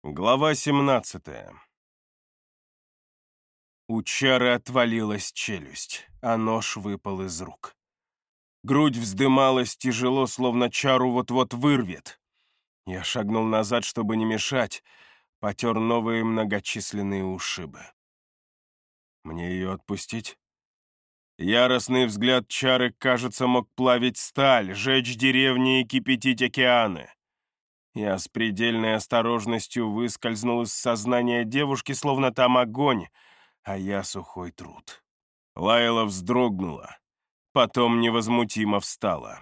Глава 17. У Чары отвалилась челюсть, а нож выпал из рук. Грудь вздымалась тяжело, словно Чару вот-вот вырвет. Я шагнул назад, чтобы не мешать, потер новые многочисленные ушибы. Мне ее отпустить? Яростный взгляд Чары, кажется, мог плавить сталь, жечь деревни и кипятить океаны. Я с предельной осторожностью выскользнул из сознания девушки, словно там огонь, а я сухой труд. Лайла вздрогнула, потом невозмутимо встала.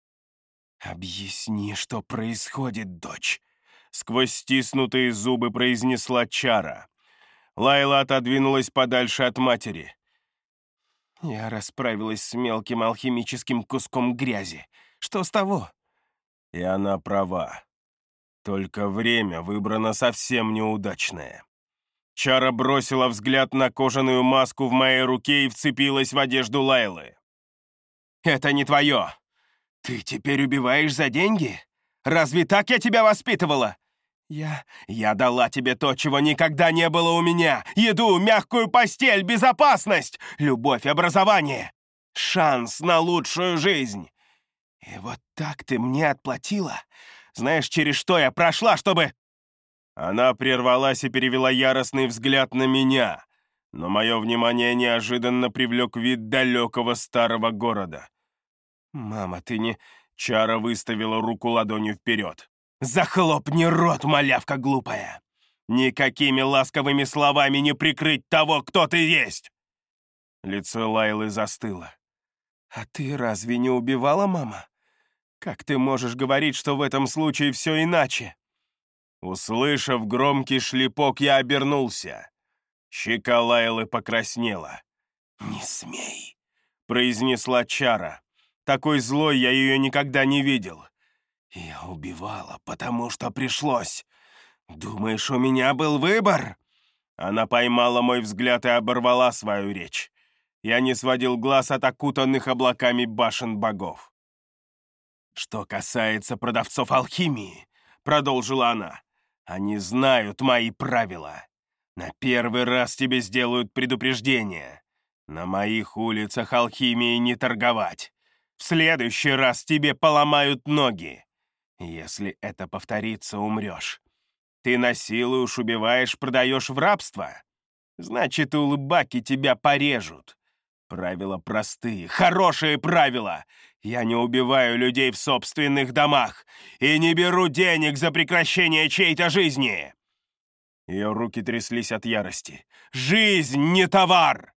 «Объясни, что происходит, дочь», — сквозь стиснутые зубы произнесла Чара. Лайла отодвинулась подальше от матери. Я расправилась с мелким алхимическим куском грязи. Что с того? И она права. Только время выбрано совсем неудачное. Чара бросила взгляд на кожаную маску в моей руке и вцепилась в одежду Лайлы. «Это не твое! Ты теперь убиваешь за деньги? Разве так я тебя воспитывала? Я дала тебе то, чего никогда не было у меня. Еду, мягкую постель, безопасность, любовь, образование, шанс на лучшую жизнь. И вот так ты мне отплатила? Знаешь, через что я прошла, чтобы...» Она прервалась и перевела яростный взгляд на меня, но мое внимание неожиданно привлек вид далекого старого города. «Мама, ты не...» Чара выставила руку ладонью вперед. «Захлопни рот, малявка глупая! Никакими ласковыми словами не прикрыть того, кто ты есть!» Лицо Лайлы застыло. «А ты разве не убивала, мама? Как ты можешь говорить, что в этом случае все иначе?» Услышав громкий шлепок, я обернулся. Щека Лайлы покраснела. «Не смей!» — произнесла Чара. Такой злой я ее никогда не видел. «Я убивала, потому что пришлось. Думаешь, у меня был выбор?» Она поймала мой взгляд и оборвала свою речь. Я не сводил глаз от окутанных облаками башен богов. «Что касается продавцов алхимии», — продолжила она, — «они знают мои правила. На первый раз тебе сделают предупреждение. На моих улицах алхимией не торговать. В следующий раз тебе поломают ноги. Если это повторится, умрешь. Ты насилуешь, убиваешь, продаешь в рабство. Значит, улыбаки тебя порежут. Правила простые, хорошие правила. Я не убиваю людей в собственных домах и не беру денег за прекращение чьей-то жизни». Ее руки тряслись от ярости. «Жизнь не товар!»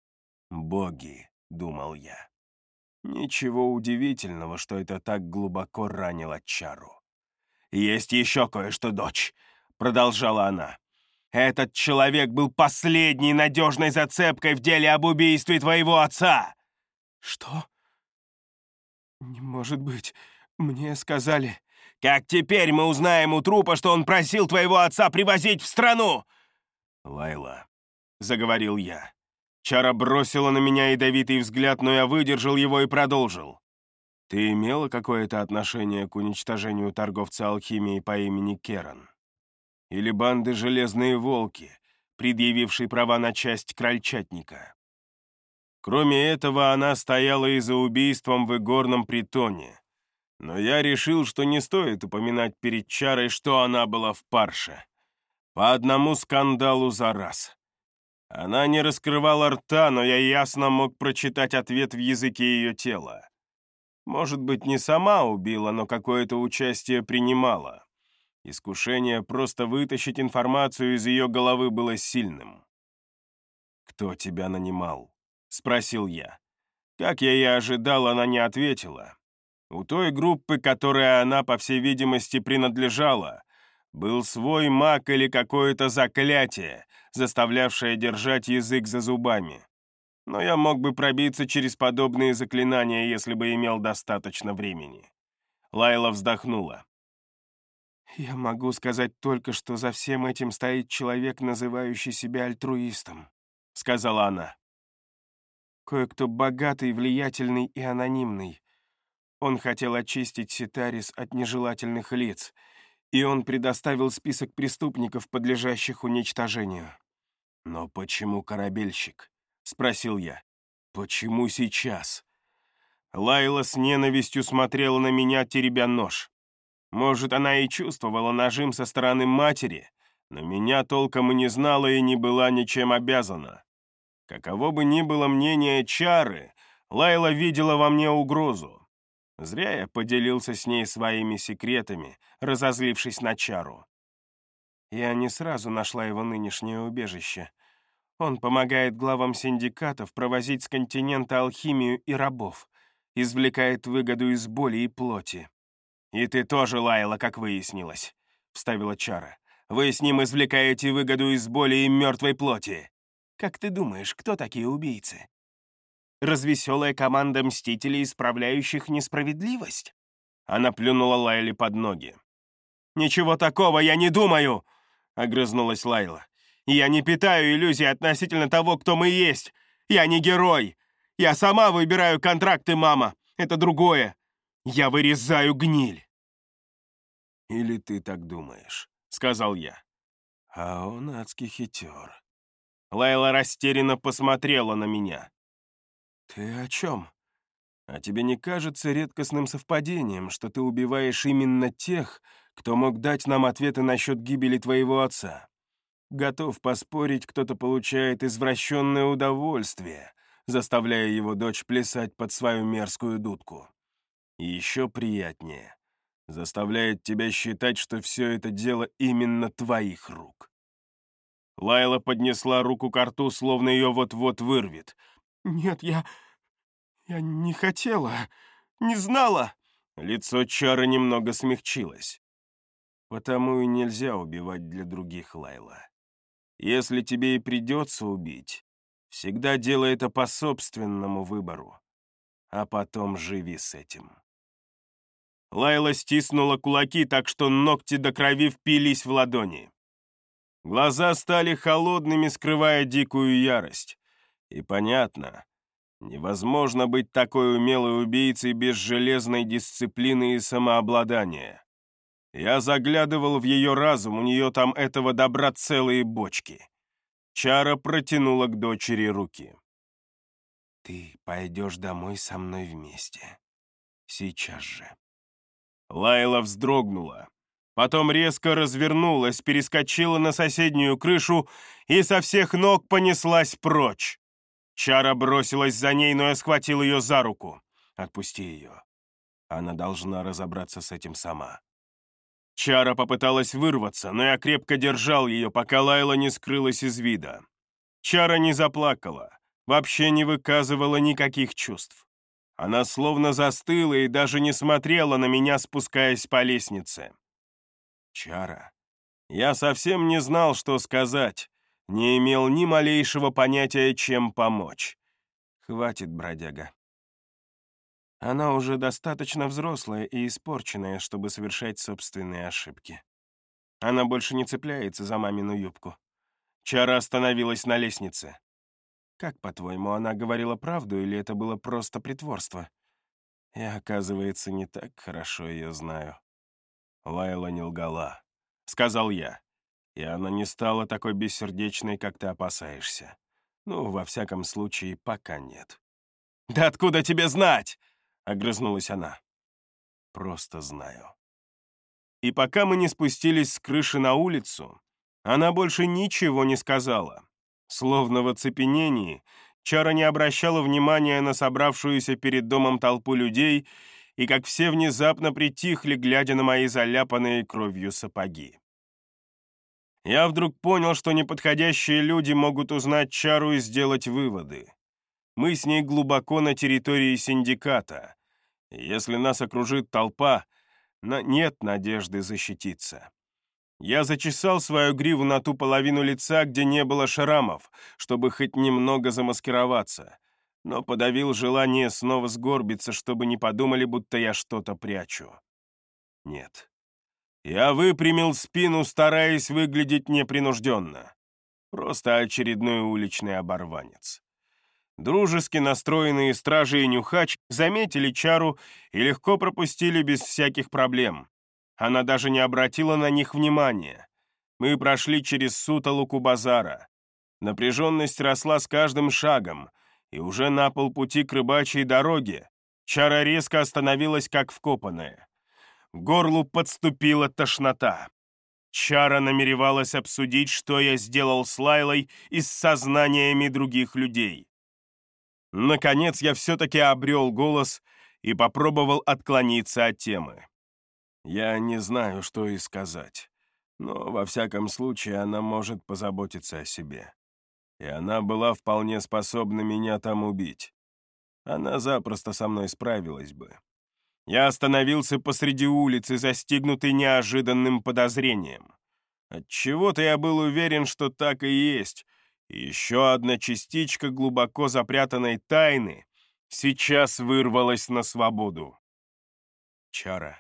«Боги», — думал я. Ничего удивительного, что это так глубоко ранило Чару. «Есть еще кое-что, дочь», — продолжала она. «Этот человек был последней надежной зацепкой в деле об убийстве твоего отца». «Что? Не может быть. Мне сказали...» «Как теперь мы узнаем у трупа, что он просил твоего отца привозить в страну?» «Лайла», — заговорил я. Чара бросила на меня ядовитый взгляд, но я выдержал его и продолжил. «Ты имела какое-то отношение к уничтожению торговца алхимией по имени Керан? Или банды «Железные волки», предъявившей права на часть крольчатника? Кроме этого, она стояла и за убийством в игорном притоне. Но я решил, что не стоит упоминать перед Чарой, что она была в парше. По одному скандалу за раз. Она не раскрывала рта, но я ясно мог прочитать ответ в языке ее тела. Может быть, не сама убила, но какое-то участие принимала. Искушение просто вытащить информацию из ее головы было сильным. «Кто тебя нанимал?» — спросил я. Как я и ожидал, она не ответила. У той группы, которой она, по всей видимости, принадлежала, был свой маг или какое-то заклятие, заставлявшее держать язык за зубами. Но я мог бы пробиться через подобные заклинания, если бы имел достаточно времени. Лайла вздохнула. «Я могу сказать только, что за всем этим стоит человек, называющий себя альтруистом», — сказала она. «Кое-кто богатый, влиятельный и анонимный. Он хотел очистить Ситарис от нежелательных лиц, и он предоставил список преступников, подлежащих уничтожению». «Но почему корабельщик?» — спросил я. «Почему сейчас?» Лайла с ненавистью смотрела на меня, теребя нож. Может, она и чувствовала нажим со стороны матери, но меня толком и не знала и не была ничем обязана. Каково бы ни было мнение Чары, Лайла видела во мне угрозу. Зря я поделился с ней своими секретами, разозлившись на Чару. Я не сразу нашла его нынешнее убежище. Он помогает главам синдикатов провозить с континента алхимию и рабов, извлекает выгоду из боли и плоти. «И ты тоже, Лайла, как выяснилось», — вставила Чара. «Вы с ним извлекаете выгоду из боли и мертвой плоти. Как ты думаешь, кто такие убийцы? Развеселая команда мстителей, исправляющих несправедливость?» Она плюнула Лайле под ноги. «Ничего такого я не думаю!» — огрызнулась Лайла. «Я не питаю иллюзий относительно того, кто мы есть. Я не герой. Я сама выбираю контракты, мама. Это другое. Я вырезаю гниль». «Или ты так думаешь?» — сказал я. «А он адский хитер». Лайла растерянно посмотрела на меня. «Ты о чем? А тебе не кажется редкостным совпадением, что ты убиваешь именно тех, кто мог дать нам ответы насчет гибели твоего отца? Готов поспорить, кто-то получает извращенное удовольствие, заставляя его дочь плясать под свою мерзкую дудку. И еще приятнее, заставляет тебя считать, что все это дело именно твоих рук». Лайла поднесла руку к рту, словно ее вот-вот вырвет. «Нет, я не хотела, не знала». Лицо Чары немного смягчилось. «Потому и нельзя убивать для других, Лайла. Если тебе и придется убить, всегда делай это по собственному выбору, а потом живи с этим». Лайла стиснула кулаки так, что ногти до крови впились в ладони. Глаза стали холодными, скрывая дикую ярость. И понятно, невозможно быть такой умелой убийцей без железной дисциплины и самообладания. Я заглядывал в ее разум, у нее там этого добра целые бочки. Чара протянула к дочери руки. «Ты пойдешь домой со мной вместе. Сейчас же». Лайла вздрогнула. Потом резко развернулась, перескочила на соседнюю крышу и со всех ног понеслась прочь. Чара бросилась за ней, но я схватил ее за руку. «Отпусти ее. Она должна разобраться с этим сама». Чара попыталась вырваться, но я крепко держал ее, пока Лайла не скрылась из вида. Чара не заплакала, вообще не выказывала никаких чувств. Она словно застыла и даже не смотрела на меня, спускаясь по лестнице. «Чара, я совсем не знал, что сказать, не имел ни малейшего понятия, чем помочь. Хватит, бродяга. Она уже достаточно взрослая и испорченная, чтобы совершать собственные ошибки. Она больше не цепляется за мамину юбку». Чара остановилась на лестнице. «Как, по-твоему, она говорила правду, или это было просто притворство? Я, оказывается, не так хорошо ее знаю». «Лайла не лгала», — сказал я. «И она не стала такой бессердечной, как ты опасаешься. Ну, во всяком случае, пока нет». «Да откуда тебе знать?» — огрызнулась она. «Просто знаю». И пока мы не спустились с крыши на улицу, она больше ничего не сказала. Словно в оцепенении, Чара не обращала внимания на собравшуюся перед домом толпу людей и как все внезапно притихли, глядя на мои заляпанные кровью сапоги. Я вдруг понял, что неподходящие люди могут узнать Чару и сделать выводы. Мы с ней глубоко на территории синдиката. Если нас окружит толпа, нет надежды защититься. Я зачесал свою гриву на ту половину лица, где не было шрамов, чтобы хоть немного замаскироваться, но подавил желание снова сгорбиться, чтобы не подумали, будто я что-то прячу. Нет. Я выпрямил спину, стараясь выглядеть непринужденно. Просто очередной уличный оборванец. Дружески настроенные стражи и нюхач заметили Чару и легко пропустили без всяких проблем. Она даже не обратила на них внимания. Мы прошли через сутолоку базара. Напряженность росла с каждым шагом, и уже на полпути к рыбачьей дороге Чара резко остановилась, как вкопанная. К горлу подступила тошнота. Чара намеревалась обсудить, что я сделал с Лайлой и с сознаниями других людей. Наконец я все-таки обрел голос и попробовал отклониться от темы. Я не знаю, что и сказать, но во всяком случае она может позаботиться о себе. И она была вполне способна меня там убить. Она запросто со мной справилась бы. Я остановился посреди улицы, застигнутый неожиданным подозрением. Отчего-то я был уверен, что так и есть, и еще одна частичка глубоко запрятанной тайны сейчас вырвалась на свободу. Чара,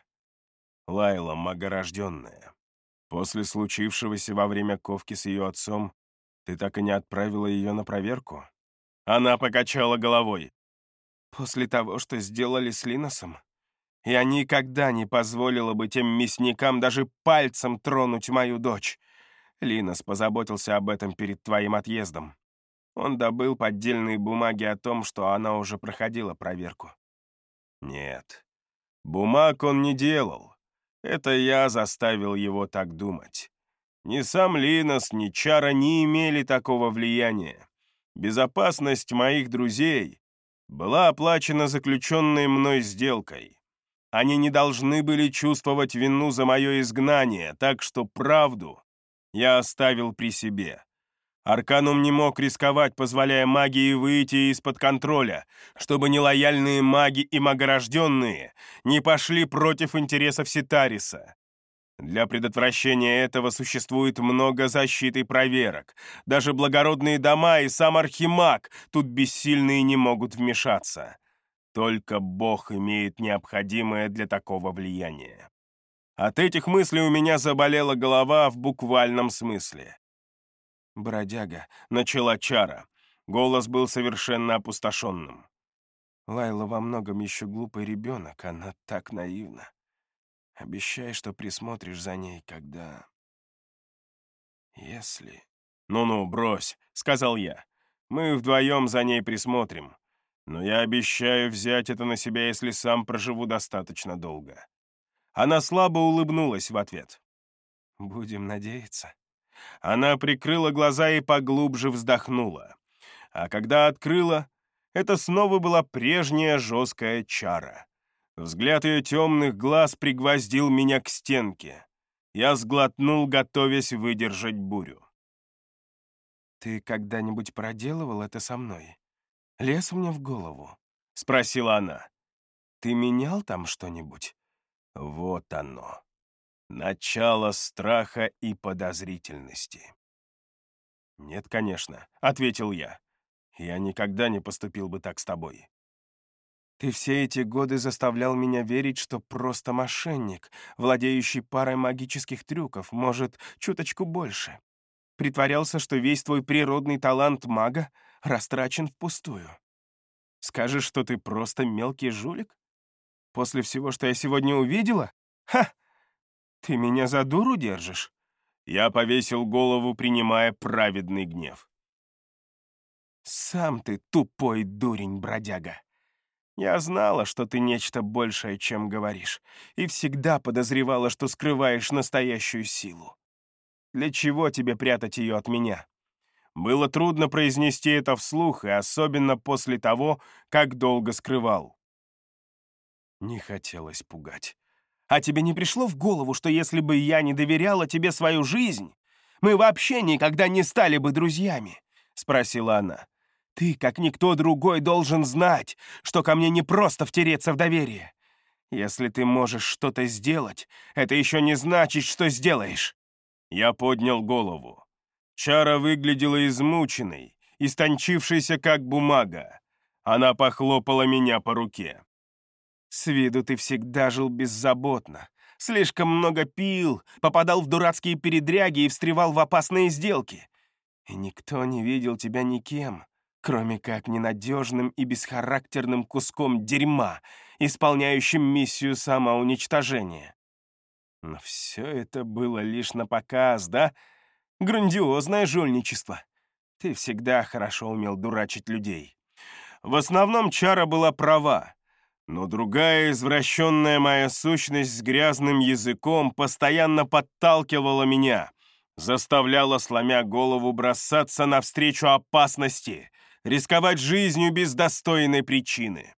Лайла магорожденная. После случившегося во время ковки с ее отцом ты так и не отправила ее на проверку? Она покачала головой. После того, что сделали с Линосом, я никогда не позволила бы тем мясникам даже пальцем тронуть мою дочь. Линос позаботился об этом перед твоим отъездом. Он добыл поддельные бумаги о том, что она уже проходила проверку. Нет, бумаг он не делал. Это я заставил его так думать. Ни сам Линос, ни Чара не имели такого влияния. Безопасность моих друзей была оплачена заключенной мной сделкой. Они не должны были чувствовать вину за мое изгнание, так что правду я оставил при себе. Арканум не мог рисковать, позволяя магии выйти из-под контроля, чтобы нелояльные маги и магорожденные не пошли против интересов Ситариса. Для предотвращения этого существует много защит и проверок. Даже благородные дома и сам Архимаг тут бессильные не могут вмешаться. Только Бог имеет необходимое для такого влияния. От этих мыслей у меня заболела голова в буквальном смысле. «Бродяга», — начала Чара. Голос был совершенно опустошенным. «Лайла во многом еще глупый ребенок, она так наивна. Обещай, что присмотришь за ней, когда... Если...» «Ну-ну, брось», — сказал я. «Мы вдвоем за ней присмотрим. Но я обещаю взять это на себя, если сам проживу достаточно долго». Она слабо улыбнулась в ответ. «Будем надеяться». Она прикрыла глаза и поглубже вздохнула. А когда открыла, это снова была прежняя жесткая Чара. Взгляд ее темных глаз пригвоздил меня к стенке. Я сглотнул, готовясь выдержать бурю. «Ты когда-нибудь проделывал это со мной? Лез мне в голову?» — спросила она. «Ты менял там что-нибудь?» Вот оно. Начало страха и подозрительности. «Нет, конечно», — ответил я. «Я никогда не поступил бы так с тобой». «Ты все эти годы заставлял меня верить, что просто мошенник, владеющий парой магических трюков, может, чуточку больше. Притворялся, что весь твой природный талант мага растрачен впустую. Скажешь, что ты просто мелкий жулик? После всего, что я сегодня увидела? Ха! Ты меня за дуру держишь?» Я повесил голову, принимая праведный гнев. «Сам ты тупой дурень, бродяга. Я знала, что ты нечто большее, чем говоришь, и всегда подозревала, что скрываешь настоящую силу. Для чего тебе прятать ее от меня?» Было трудно произнести это вслух, и особенно после того, как долго скрывал. Не хотелось пугать. «А тебе не пришло в голову, что если бы я не доверяла тебе свою жизнь, мы вообще никогда не стали бы друзьями?» — спросила она. «Ты, как никто другой, должен знать, что ко мне не просто втереться в доверие. Если ты можешь что-то сделать, это еще не значит, что сделаешь». Я поднял голову. Чара выглядела измученной, истончившейся, как бумага. Она похлопала меня по руке. «С виду ты всегда жил беззаботно. Слишком много пил, попадал в дурацкие передряги и встревал в опасные сделки. И никто не видел тебя никем, кроме как ненадежным и бесхарактерным куском дерьма, исполняющим миссию самоуничтожения. Но все это было лишь на показ, да? Грандиозное жульничество. Ты всегда хорошо умел дурачить людей. В основном Чара была права, но другая извращенная моя сущность с грязным языком постоянно подталкивала меня, заставляла, сломя голову, бросаться навстречу опасности, рисковать жизнью без достойной причины.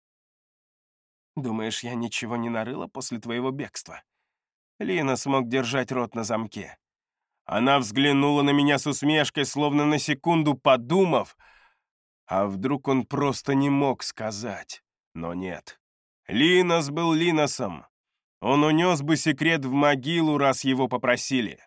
Думаешь, я ничего не нарыла после твоего бегства? Лина смог держать рот на замке. Она взглянула на меня с усмешкой, словно на секунду подумав, а вдруг он просто не мог сказать. Но нет. Линос был Линосом. Он унес бы секрет в могилу, раз его попросили.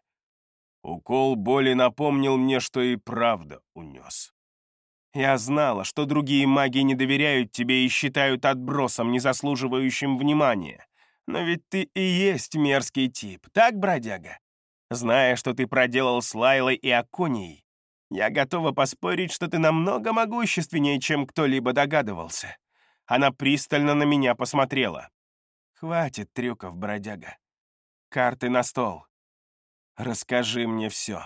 Укол боли напомнил мне, что и правда унес. Я знала, что другие маги не доверяют тебе и считают отбросом, не заслуживающим внимания. Но ведь ты и есть мерзкий тип, так, бродяга? Зная, что ты проделал с Лайлой и Аконией, я готова поспорить, что ты намного могущественнее, чем кто-либо догадывался. Она пристально на меня посмотрела. Хватит трюков, бродяга. Карты на стол. Расскажи мне все.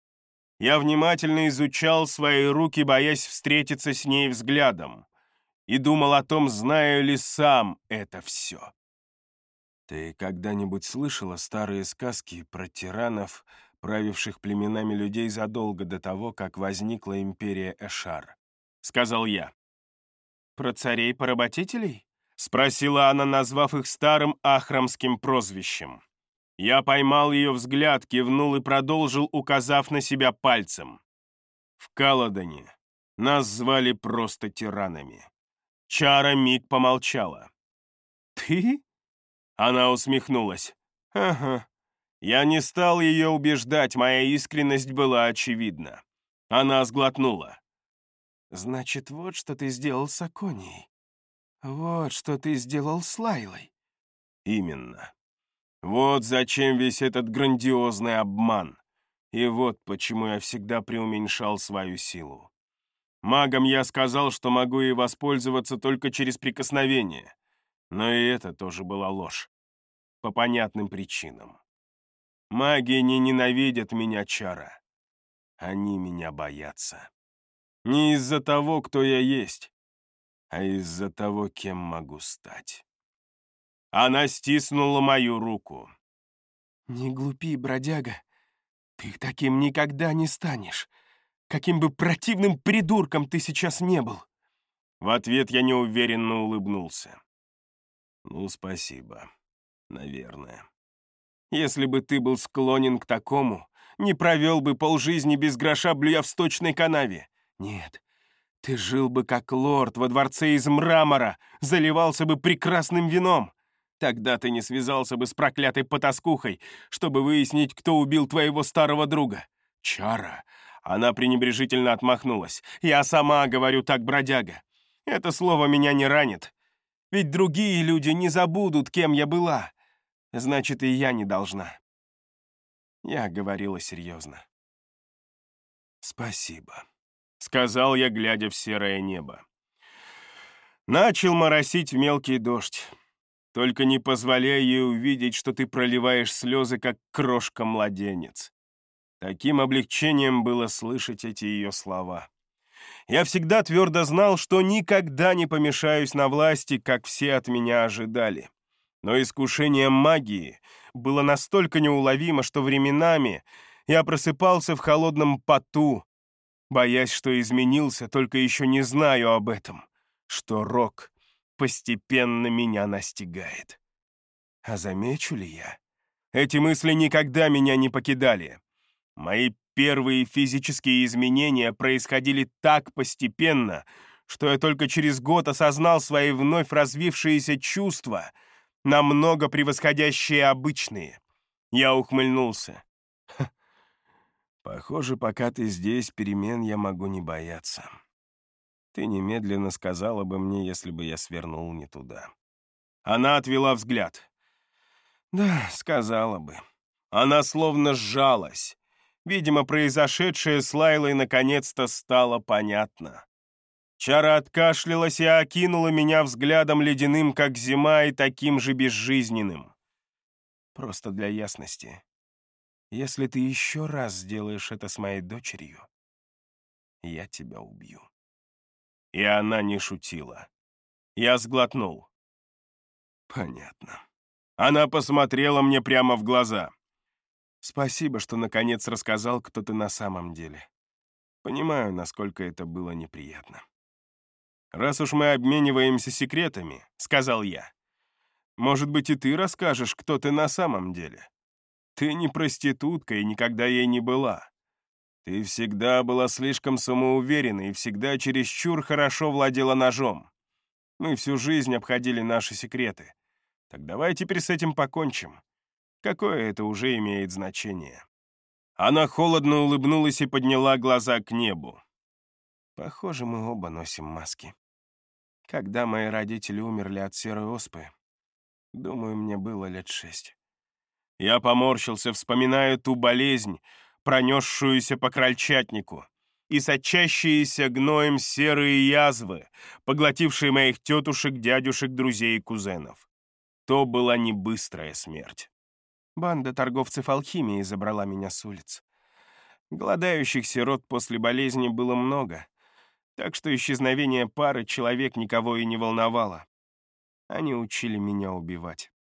Я внимательно изучал свои руки, боясь встретиться с ней взглядом, и думал о том, знаю ли сам это все. Ты когда-нибудь слышала старые сказки про тиранов, правивших племенами людей задолго до того, как возникла империя Эшар? Сказал я. Про царей-поработителей? Спросила она, назвав их старым ахрамским прозвищем. Я поймал ее взгляд, кивнул и продолжил, указав на себя пальцем. В Каладоне нас звали просто тиранами. Чара миг помолчала. «Ты?» Она усмехнулась. «Ага». Я не стал ее убеждать, моя искренность была очевидна. Она сглотнула. «Значит, вот что ты сделал с Аконией. Вот что ты сделал с Лайлой». «Именно. Вот зачем весь этот грандиозный обман. И вот почему я всегда преуменьшал свою силу. Магам я сказал, что могу ей воспользоваться только через прикосновение. Но и это тоже была ложь. По понятным причинам. Маги не ненавидят меня, Чара. Они меня боятся. Не из-за того, кто я есть, а из-за того, кем могу стать. Она стиснула мою руку. «Не глупи, бродяга. Ты таким никогда не станешь. Каким бы противным придурком ты сейчас не был». В ответ я неуверенно улыбнулся. «Ну, спасибо. Наверное. Если бы ты был склонен к такому, не провел бы полжизни без гроша, блюя в сточной канаве. Нет, ты жил бы как лорд во дворце из мрамора, заливался бы прекрасным вином. Тогда ты не связался бы с проклятой потаскухой, чтобы выяснить, кто убил твоего старого друга. Чара». Она пренебрежительно отмахнулась. «Я сама говорю так, бродяга. Это слово меня не ранит. Ведь другие люди не забудут, кем я была. Значит, и я не должна». Я говорила серьезно. «Спасибо», — сказал я, глядя в серое небо. Начал моросить мелкий дождь. Только не позволяй ей увидеть, что ты проливаешь слезы, как крошка-младенец. Таким облегчением было слышать эти ее слова. Я всегда твердо знал, что никогда не помешаюсь на власти, как все от меня ожидали. Но искушение магии было настолько неуловимо, что временами я просыпался в холодном поту, боясь, что изменился, только еще не знаю об этом, что рок постепенно меня настигает. А замечу ли я? Эти мысли никогда меня не покидали. Мои первые физические изменения происходили так постепенно, что я только через год осознал свои вновь развившиеся чувства, намного превосходящие обычные. Я ухмыльнулся. «Похоже, пока ты здесь, перемен я могу не бояться. Ты немедленно сказала бы мне, если бы я свернул не туда». Она отвела взгляд. «Да, сказала бы». Она словно сжалась. Видимо, произошедшее с Лайлой наконец-то стало понятно. Чара откашлялась и окинула меня взглядом ледяным, как зима, и таким же безжизненным. Просто для ясности. Если ты еще раз сделаешь это с моей дочерью, я тебя убью». И она не шутила. Я сглотнул. Понятно. Она посмотрела мне прямо в глаза. «Спасибо, что наконец рассказал, кто ты на самом деле. Понимаю, насколько это было неприятно». «Раз уж мы обмениваемся секретами», — сказал я, «может быть, и ты расскажешь, кто ты на самом деле? Ты не проститутка и никогда ей не была. Ты всегда была слишком самоуверена и всегда чересчур хорошо владела ножом. Мы всю жизнь обходили наши секреты. Так давай теперь с этим покончим. Какое это уже имеет значение?» Она холодно улыбнулась и подняла глаза к небу. «Похоже, мы оба носим маски. Когда мои родители умерли от серой оспы, думаю, мне было лет 6. Я поморщился, вспоминая ту болезнь, пронесшуюся по крольчатнику, и сочащиеся гноем серые язвы, поглотившие моих тетушек, дядюшек, друзей и кузенов. То была не быстрая смерть. Банда торговцев алхимией забрала меня с улиц. Голодающих сирот после болезни было много, так что исчезновение пары человек никого и не волновало. Они учили меня убивать.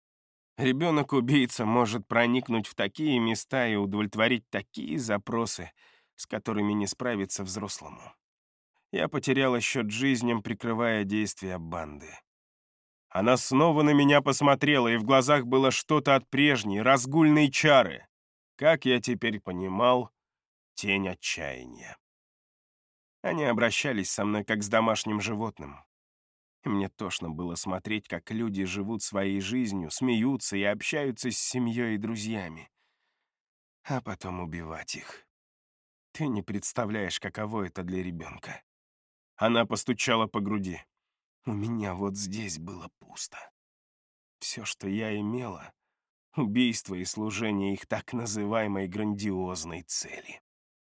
Ребенок-убийца может проникнуть в такие места и удовлетворить такие запросы, с которыми не справиться взрослому. Я потеряла счет жизням, прикрывая действия банды. Она снова на меня посмотрела, и в глазах было что-то от прежней, разгульной чары. Как я теперь понимал, тень отчаяния. Они обращались со мной как с домашним животным. И мне тошно было смотреть, как люди живут своей жизнью, смеются и общаются с семьей и друзьями. А потом убивать их. Ты не представляешь, каково это для ребенка. Она постучала по груди. У меня вот здесь было пусто. Все, что я имела — убийство и служение их так называемой грандиозной цели.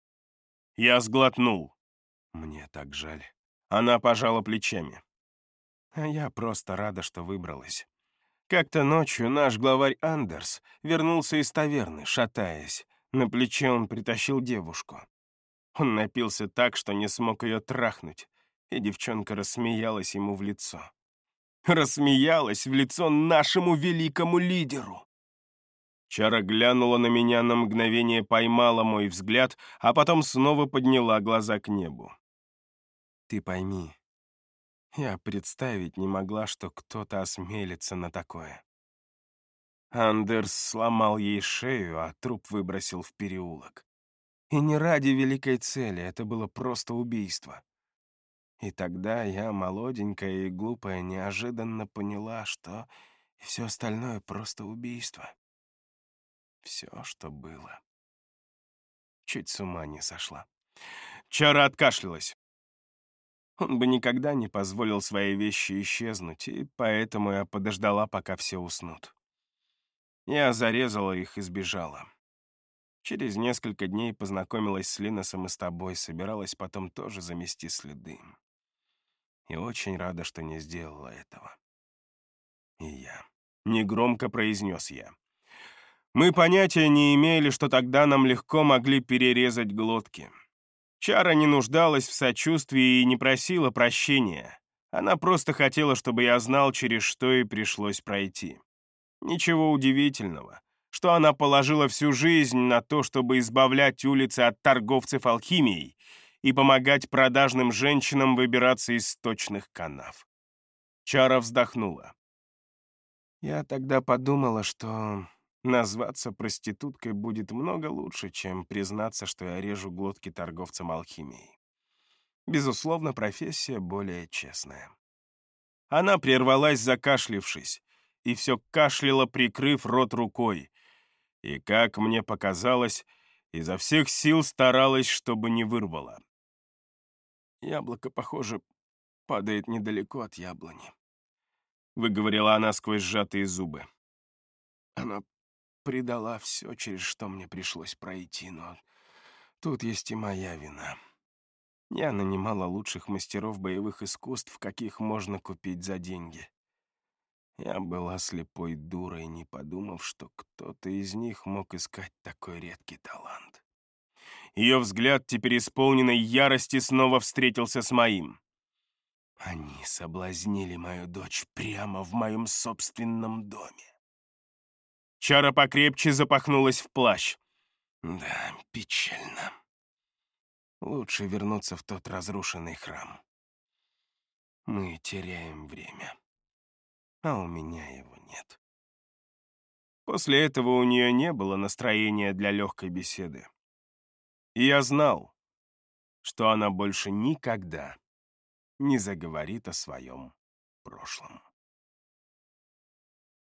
Я сглотнул. Мне так жаль. Она пожала плечами. А я просто рада, что выбралась. Как-то ночью наш главарь Андерс вернулся из таверны, шатаясь. На плече он притащил девушку. Он напился так, что не смог ее трахнуть, и девчонка рассмеялась ему в лицо. Рассмеялась в лицо нашему великому лидеру. Чара глянула на меня, на мгновение поймала мой взгляд, а потом снова подняла глаза к небу. «Ты пойми, я представить не могла, что кто-то осмелится на такое. Андерс сломал ей шею, а труп выбросил в переулок. И не ради великой цели, это было просто убийство. И тогда я, молоденькая и глупая, неожиданно поняла, что все остальное просто убийство. Все, что было. Чуть с ума не сошла. Чара откашлялась. Он бы никогда не позволил свои вещи исчезнуть, и поэтому я подождала, пока все уснут. Я зарезала их и сбежала. Через несколько дней познакомилась с Линосом и с тобой, собиралась потом тоже замести следы. И очень рада, что не сделала этого. И я. Негромко произнес я. Мы понятия не имели, что тогда нам легко могли перерезать глотки. Чара не нуждалась в сочувствии и не просила прощения. Она просто хотела, чтобы я знал, через что ей пришлось пройти. Ничего удивительного, что она положила всю жизнь на то, чтобы избавлять улицы от торговцев алхимией и помогать продажным женщинам выбираться из сточных канав. Чара вздохнула. Я тогда подумала, что назваться проституткой будет много лучше, чем признаться, что я режу глотки торговцам алхимией. Безусловно, профессия более честная. Она прервалась, закашлившись, и все кашляла, прикрыв рот рукой, и, как мне показалось, изо всех сил старалась, чтобы не вырвала. «Яблоко, похоже, падает недалеко от яблони», — выговорила она сквозь сжатые зубы. Она предала все, через что мне пришлось пройти, но тут есть и моя вина. Я нанимала лучших мастеров боевых искусств, каких можно купить за деньги. Я была слепой дурой, не подумав, что кто-то из них мог искать такой редкий талант. Ее взгляд, теперь исполненный ярости, снова встретился с моим. Они соблазнили мою дочь прямо в моем собственном доме. Чара покрепче запахнулась в плащ. Да, печально. Лучше вернуться в тот разрушенный храм. Мы теряем время, а у меня его нет. После этого у нее не было настроения для легкой беседы. И я знал, что она больше никогда не заговорит о своем прошлом.